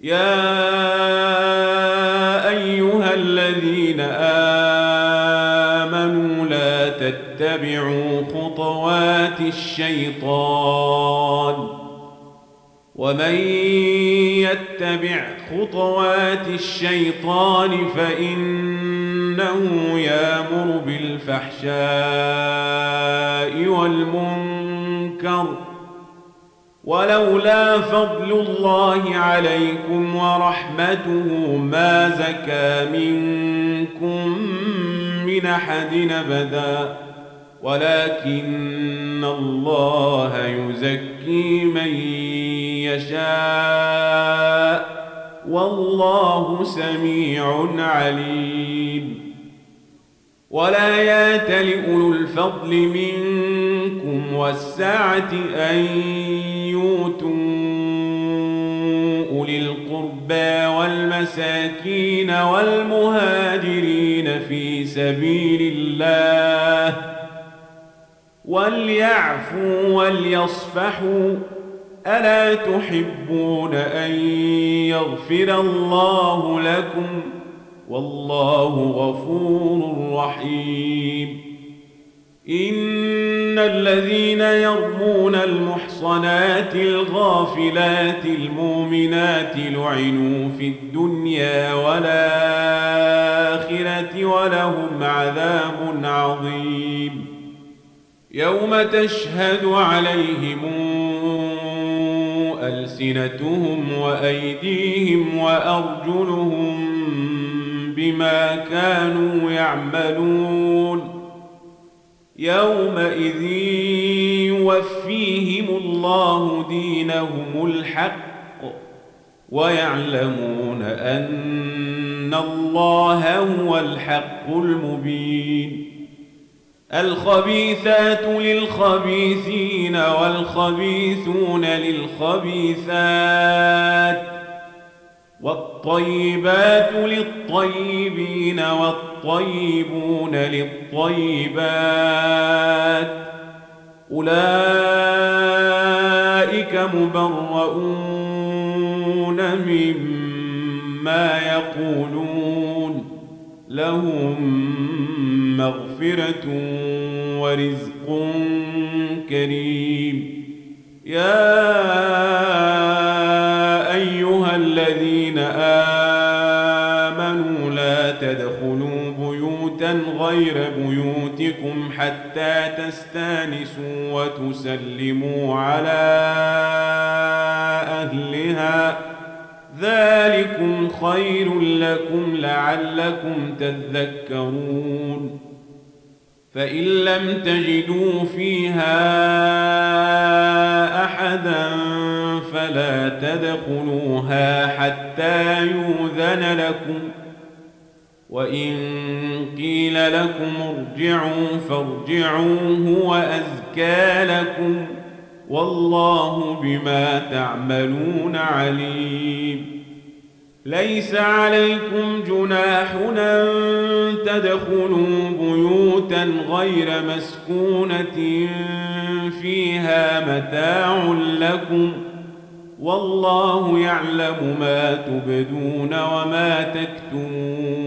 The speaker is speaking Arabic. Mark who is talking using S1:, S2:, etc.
S1: يا أيها الذين آمنوا لا تتبعوا خطوات الشيطان ومن يتبع خطوات الشيطان فإنه يأمر بالفحشاء والمنكر ولولا فضل الله عليكم ورحمته ما زكى منكم من أحد أبدا ولكن الله يزكي من يشاء والله سميع عليم. ولا يأتل أولو الفضل منكم والسعة أن يؤتوا أولي القربى والمساكين والمهاجرين في سبيل الله وليعفوا وليصفحوا ألا تحبون أن يغفر الله لكم والله غفور رحيم. إن الذين يرمون المحصنات الغافلات المؤمنات لعنوا في الدنيا والآخرة ولهم عذاب عظيم. يوم تشهد عليهم ألسنتهم وأيديهم وأرجلهم بما كانوا يعملون يومئذ يوفيهم الله دينهم الحق ويعلمون أن الله هو الحق المبين. الخبيثات للخبيثين والخبيثون للخبيثات والطيبات للطيبين والطيبون للطيبات أولئك مبرؤون مما يقولون لهم مغفرة ورزق كريم. يا أيها الذين آمنوا لا تدخلوا بيوتا غير بيوتكم حتى تستانسوا وتسلموا على أهلها ذلكم خير لكم لعلكم تذكرون. فإن لم تجدوا فيها أحدا فلا تدخلوها حتى يؤذن لكم وإن قيل لكم ارجعوا فارجعوا هو أزكى لكم والله بما تعملون عليم. ليس عليكم جناح أن تدخلوا بيوتا غير مسكونة فيها متاع لكم والله يعلم ما تبدون وما تكتمون.